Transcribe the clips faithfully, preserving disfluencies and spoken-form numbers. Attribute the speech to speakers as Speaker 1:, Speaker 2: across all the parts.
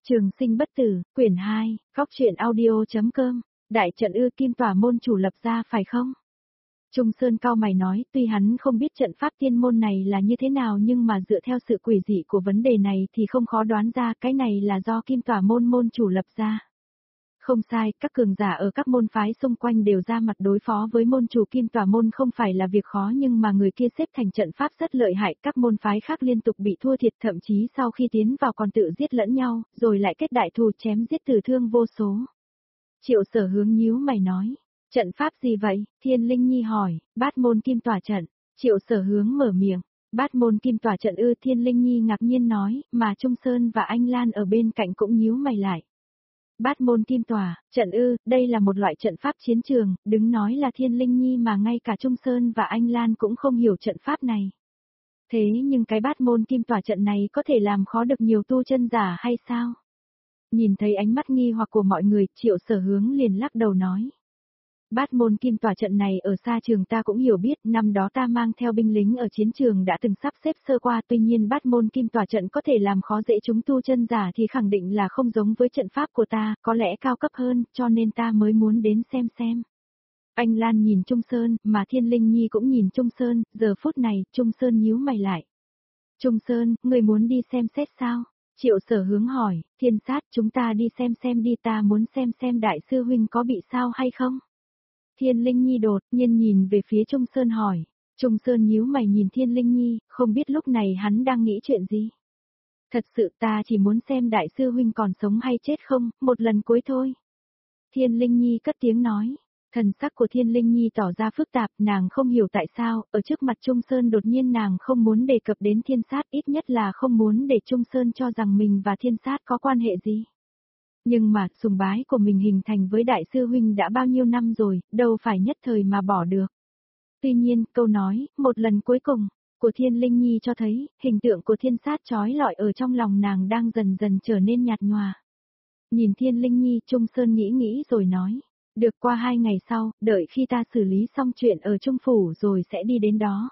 Speaker 1: Trường sinh bất tử, quyển hai, góc truyện audio.com, đại trận ư Kim Tỏa môn chủ lập ra phải không? Trung Sơn cao mày nói, tuy hắn không biết trận pháp tiên môn này là như thế nào nhưng mà dựa theo sự quỷ dị của vấn đề này thì không khó đoán ra cái này là do Kim Tỏa môn môn chủ lập ra. Không sai, các cường giả ở các môn phái xung quanh đều ra mặt đối phó với môn chủ Kim Tỏa môn không phải là việc khó nhưng mà người kia xếp thành trận pháp rất lợi hại, các môn phái khác liên tục bị thua thiệt thậm chí sau khi tiến vào còn tự giết lẫn nhau, rồi lại kết đại thù chém giết tử thương vô số. Triệu Sở Hướng nhíu mày nói, trận pháp gì vậy? Thiên Linh Nhi hỏi, Bát môn Kim Tỏa trận. Triệu Sở Hướng mở miệng, Bát môn Kim Tỏa trận ư? Thiên Linh Nhi ngạc nhiên nói, mà Trung Sơn và Anh Lan ở bên cạnh cũng nhíu mày lại. Bát môn Kim Tỏa, trận ư, đây là một loại trận pháp chiến trường, đứng nói là Thiên Linh Nhi mà ngay cả Trung Sơn và Anh Lan cũng không hiểu trận pháp này. Thế nhưng cái Bát môn Kim Tỏa trận này có thể làm khó được nhiều tu chân giả hay sao? Nhìn thấy ánh mắt nghi hoặc của mọi người, Triệu Sở Hướng liền lắc đầu nói. Bát môn Kim Tỏa trận này ở xa trường ta cũng hiểu biết, năm đó ta mang theo binh lính ở chiến trường đã từng sắp xếp sơ qua, tuy nhiên Bát môn Kim Tỏa trận có thể làm khó dễ chúng tu chân giả thì khẳng định là không giống với trận pháp của ta, có lẽ cao cấp hơn, cho nên ta mới muốn đến xem xem. Anh Lan nhìn Trung Sơn, mà Thiên Linh Nhi cũng nhìn Trung Sơn, giờ phút này, Trung Sơn nhíu mày lại. Trung Sơn, người muốn đi xem xét sao? Triệu Sở Hướng hỏi, Thiên Sát, chúng ta đi xem xem đi, ta muốn xem xem đại sư huynh có bị sao hay không? Thiên Linh Nhi đột nhiên nhìn về phía Trung Sơn hỏi. Trung Sơn nhíu mày nhìn Thiên Linh Nhi, không biết lúc này hắn đang nghĩ chuyện gì. Thật sự ta chỉ muốn xem đại sư huynh còn sống hay chết không, một lần cuối thôi. Thiên Linh Nhi cất tiếng nói. Thần sắc của Thiên Linh Nhi tỏ ra phức tạp, nàng không hiểu tại sao, ở trước mặt Trung Sơn đột nhiên nàng không muốn đề cập đến Thiên Sát, ít nhất là không muốn để Trung Sơn cho rằng mình và Thiên Sát có quan hệ gì. Nhưng mà, sùng bái của mình hình thành với đại sư huynh đã bao nhiêu năm rồi, đâu phải nhất thời mà bỏ được. Tuy nhiên, câu nói, một lần cuối cùng, của Thiên Linh Nhi cho thấy, hình tượng của Thiên Sát trói lọi ở trong lòng nàng đang dần dần trở nên nhạt nhòa. Nhìn Thiên Linh Nhi, Trung Sơn nghĩ nghĩ rồi nói, được qua hai ngày sau, đợi khi ta xử lý xong chuyện ở Trung Phủ rồi sẽ đi đến đó.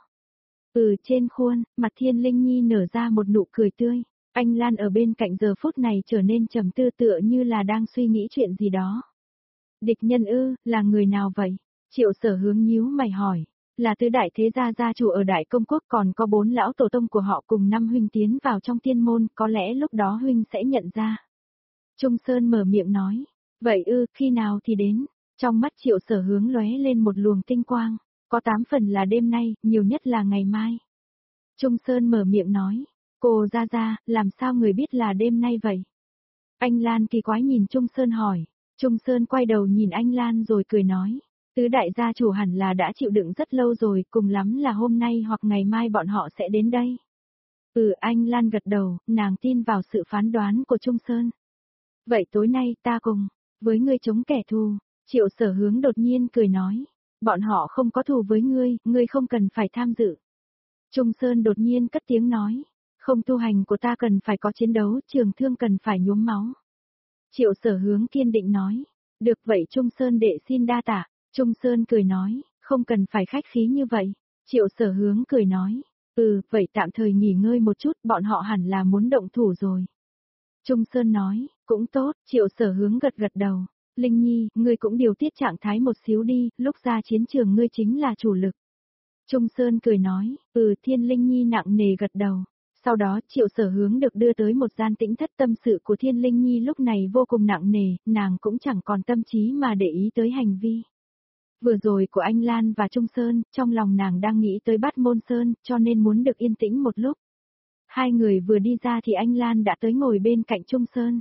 Speaker 1: Ừ, trên khuôn, mặt Thiên Linh Nhi nở ra một nụ cười tươi. Anh Lan ở bên cạnh giờ phút này trở nên trầm tư tựa như là đang suy nghĩ chuyện gì đó. Địch nhân ư, là người nào vậy? Triệu Sở Hướng nhíu mày hỏi. Là tứ đại thế gia gia chủ ở Đại Công Quốc, còn có bốn lão tổ tông của họ cùng năm huynh tiến vào trong tiên môn, có lẽ lúc đó huynh sẽ nhận ra. Trung Sơn mở miệng nói. Vậy ư, khi nào thì đến? Trong mắt Triệu Sở Hướng lóe lên một luồng tinh quang. Có tám phần là đêm nay, nhiều nhất là ngày mai. Trung Sơn mở miệng nói. Cô ra ra, làm sao người biết là đêm nay vậy? Anh Lan kỳ quái nhìn Trung Sơn hỏi. Trung Sơn quay đầu nhìn anh Lan rồi cười nói. Tứ đại gia chủ hẳn là đã chịu đựng rất lâu rồi, cùng lắm là hôm nay hoặc ngày mai bọn họ sẽ đến đây. Ừ, anh Lan gật đầu, nàng tin vào sự phán đoán của Trung Sơn. Vậy tối nay ta cùng, với ngươi chống kẻ thù. Triệu Sở Hướng đột nhiên cười nói. Bọn họ không có thù với ngươi, ngươi không cần phải tham dự. Trung Sơn đột nhiên cất tiếng nói. Không, tu hành của ta cần phải có chiến đấu, trường thương cần phải nhuốm máu. Triệu Sở Hướng kiên định nói. Được vậy Trung Sơn đệ xin đa tạ. Trung Sơn cười nói, không cần phải khách khí như vậy. Triệu Sở Hướng cười nói. Ừ, vậy tạm thời nghỉ ngơi một chút, bọn họ hẳn là muốn động thủ rồi. Trung Sơn nói, cũng tốt, Triệu Sở Hướng gật gật đầu. Linh Nhi, ngươi cũng điều tiết trạng thái một xíu đi, lúc ra chiến trường ngươi chính là chủ lực. Trung Sơn cười nói, ừ, Thiên Linh Nhi nặng nề gật đầu. Sau đó, Triệu Sở Hướng được đưa tới một gian tĩnh thất, tâm sự của Thiên Linh Nhi lúc này vô cùng nặng nề, nàng cũng chẳng còn tâm trí mà để ý tới hành vi. Vừa rồi của anh Lan và Trung Sơn, trong lòng nàng đang nghĩ tới Bát Môn Sơn, cho nên muốn được yên tĩnh một lúc. Hai người vừa đi ra thì anh Lan đã tới ngồi bên cạnh Trung Sơn.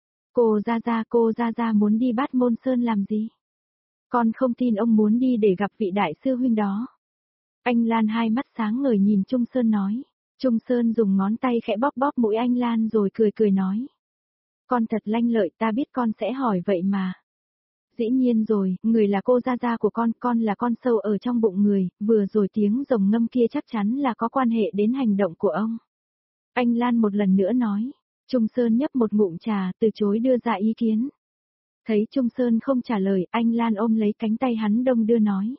Speaker 1: Cô ra ra, cô ra ra muốn đi Bát Môn Sơn làm gì? Con không tin ông muốn đi để gặp vị đại sư huynh đó. Anh Lan hai mắt sáng ngời nhìn Trung Sơn nói. Trung Sơn dùng ngón tay khẽ bóp bóp mũi anh Lan rồi cười cười nói. Con thật lanh lợi, ta biết con sẽ hỏi vậy mà. Dĩ nhiên rồi, người là cô gia gia của con, con là con sâu ở trong bụng người, vừa rồi tiếng rồng ngâm kia chắc chắn là có quan hệ đến hành động của ông. Anh Lan một lần nữa nói. Trung Sơn nhấp một ngụm trà, từ chối đưa ra ý kiến. Thấy Trung Sơn không trả lời, anh Lan ôm lấy cánh tay hắn đông đưa nói.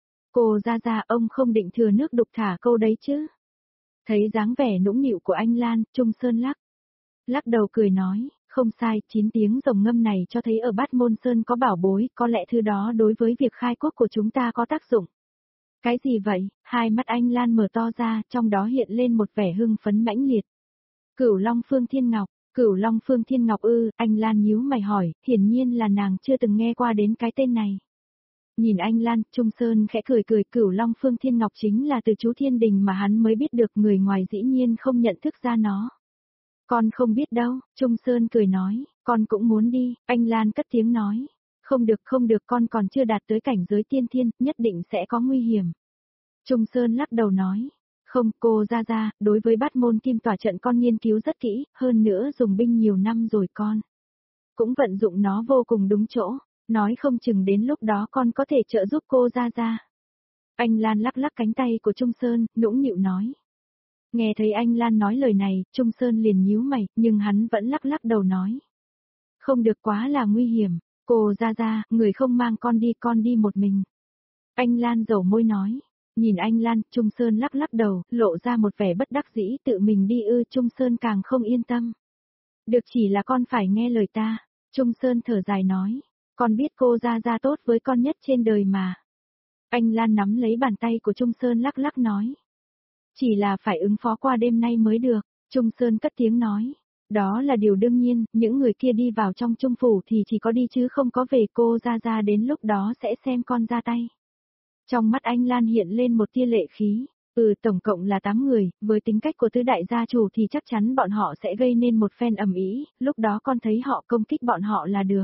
Speaker 1: Cô gia gia, ông không định thừa nước đục thả câu đấy chứ? Thấy dáng vẻ nũng nịu của anh Lan, Trung Sơn lắc. Lắc đầu cười nói, Không sai, chín tiếng rồng ngâm này cho thấy ở Bát Môn Sơn có bảo bối, có lẽ thứ đó đối với việc khai quốc của chúng ta có tác dụng. Cái gì vậy? Hai mắt anh Lan mở to ra, trong đó hiện lên một vẻ hưng phấn mãnh liệt. Cửu Long Phương Thiên Ngọc, Cửu Long Phương Thiên Ngọc ư, anh Lan nhíu mày hỏi, hiển nhiên là nàng chưa từng nghe qua đến cái tên này. Nhìn anh Lan, Trung Sơn khẽ cười cười, Cửu Long Phương Thiên Ngọc chính là từ chú Thiên Đình mà hắn mới biết được, người ngoài dĩ nhiên không nhận thức ra nó. Con không biết đâu, Trung Sơn cười nói, con cũng muốn đi, anh Lan cất tiếng nói. Không được không được, con còn chưa đạt tới cảnh giới tiên thiên, nhất định sẽ có nguy hiểm. Trung Sơn lắc đầu nói. Không, cô ra ra, đối với Bát Môn Kim Tỏa trận con nghiên cứu rất kỹ, hơn nữa dùng binh nhiều năm rồi con. Cũng vận dụng nó vô cùng đúng chỗ, nói không chừng đến lúc đó con có thể trợ giúp cô ra ra. Anh Lan lắc lắc cánh tay của Trung Sơn, nũng nịu nói. Nghe thấy anh Lan nói lời này, Trung Sơn liền nhíu mày, nhưng hắn vẫn lắc lắc đầu nói. Không được, quá là nguy hiểm, cô ra ra, người không mang con đi, con đi một mình. Anh Lan dầu môi nói. Nhìn anh Lan, Trung Sơn lắc lắc đầu, lộ ra một vẻ bất đắc dĩ, tự mình đi ư, Trung Sơn càng không yên tâm. Được, chỉ là con phải nghe lời ta. Trung Sơn thở dài nói. Con biết cô ra ra tốt với con nhất trên đời mà. Anh Lan nắm lấy bàn tay của Trung Sơn lắc lắc nói. Chỉ là phải ứng phó qua đêm nay mới được, Trung Sơn cất tiếng nói. Đó là điều đương nhiên, những người kia đi vào trong Trung phủ thì chỉ có đi chứ không có về, cô ra ra đến lúc đó sẽ xem con ra tay. Trong mắt anh Lan hiện lên một tia lệ khí. Ừ, tổng cộng là tám người, với tính cách của tứ đại gia chủ thì chắc chắn bọn họ sẽ gây nên một phen ầm ĩ, lúc đó con thấy họ công kích bọn họ là được.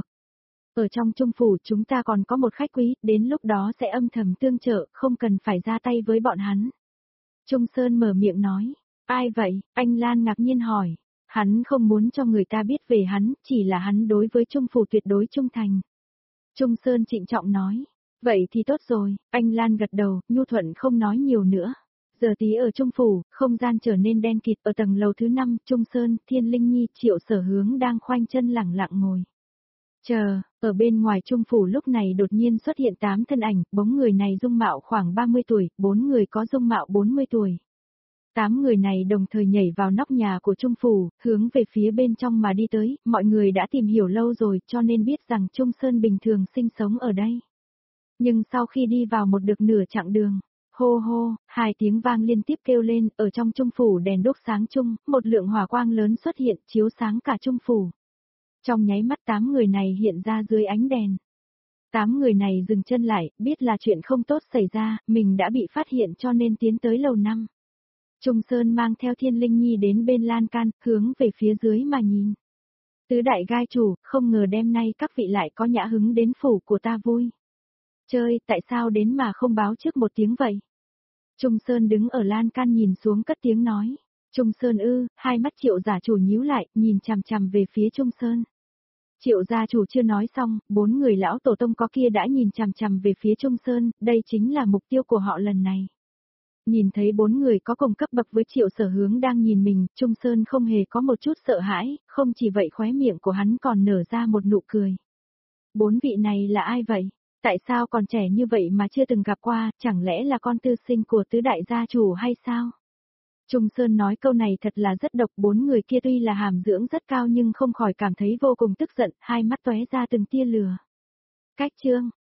Speaker 1: Ở trong Trung phủ chúng ta còn có một khách quý, đến lúc đó sẽ âm thầm tương trợ, không cần phải ra tay với bọn hắn. Trung Sơn mở miệng nói. Ai vậy? Anh Lan ngạc nhiên hỏi. Hắn không muốn cho người ta biết về hắn, chỉ là hắn đối với Trung phủ tuyệt đối trung thành. Trung Sơn trịnh trọng nói. Vậy thì tốt rồi, anh Lan gật đầu, nhu thuận không nói nhiều nữa. Giờ tí ở Trung phủ, không gian trở nên đen kịt, ở tầng lầu thứ năm, Trung Sơn, Thiên Linh Nhi, Triệu Sở Hướng đang khoanh chân lẳng lặng ngồi. Chờ, ở bên ngoài Trung phủ lúc này đột nhiên xuất hiện tám thân ảnh, bốn người này dung mạo khoảng ba mươi tuổi, bốn người có dung mạo bốn mươi tuổi. Tám người này đồng thời nhảy vào nóc nhà của Trung phủ, hướng về phía bên trong mà đi tới, mọi người đã tìm hiểu lâu rồi cho nên biết rằng Trung Sơn bình thường sinh sống ở đây. Nhưng sau khi đi vào một được nửa chặng đường, hô hô, hai tiếng vang liên tiếp kêu lên, ở trong Trung phủ đèn đốt sáng chung, một lượng hỏa quang lớn xuất hiện chiếu sáng cả Trung phủ. Trong nháy mắt tám người này hiện ra dưới ánh đèn. Tám người này dừng chân lại, biết là chuyện không tốt xảy ra, mình đã bị phát hiện cho nên tiến tới lầu năm. Trung Sơn mang theo Thiên Linh Nhi đến bên lan can, hướng về phía dưới mà nhìn. Tứ đại gai chủ, không ngờ đêm nay các vị lại có nhã hứng đến phủ của ta vui. Chơi, tại sao đến mà không báo trước một tiếng vậy? Trung Sơn đứng ở lan can nhìn xuống cất tiếng nói. Trung Sơn ư, hai mắt Triệu gia chủ nhíu lại, nhìn chằm chằm về phía Trung Sơn. Triệu gia chủ chưa nói xong, bốn người lão tổ tông có kia đã nhìn chằm chằm về phía Trung Sơn, đây chính là mục tiêu của họ lần này. Nhìn thấy bốn người có cùng cấp bậc với Triệu Sở Hướng đang nhìn mình, Trung Sơn không hề có một chút sợ hãi, không chỉ vậy khóe miệng của hắn còn nở ra một nụ cười. Bốn vị này là ai vậy? Tại sao còn trẻ như vậy mà chưa từng gặp qua, chẳng lẽ là con tư sinh của tứ đại gia chủ hay sao? Trung Sơn nói câu này thật là rất độc, bốn người kia tuy là hàm dưỡng rất cao nhưng không khỏi cảm thấy vô cùng tức giận, hai mắt tóe ra từng tia lửa. Cách chương,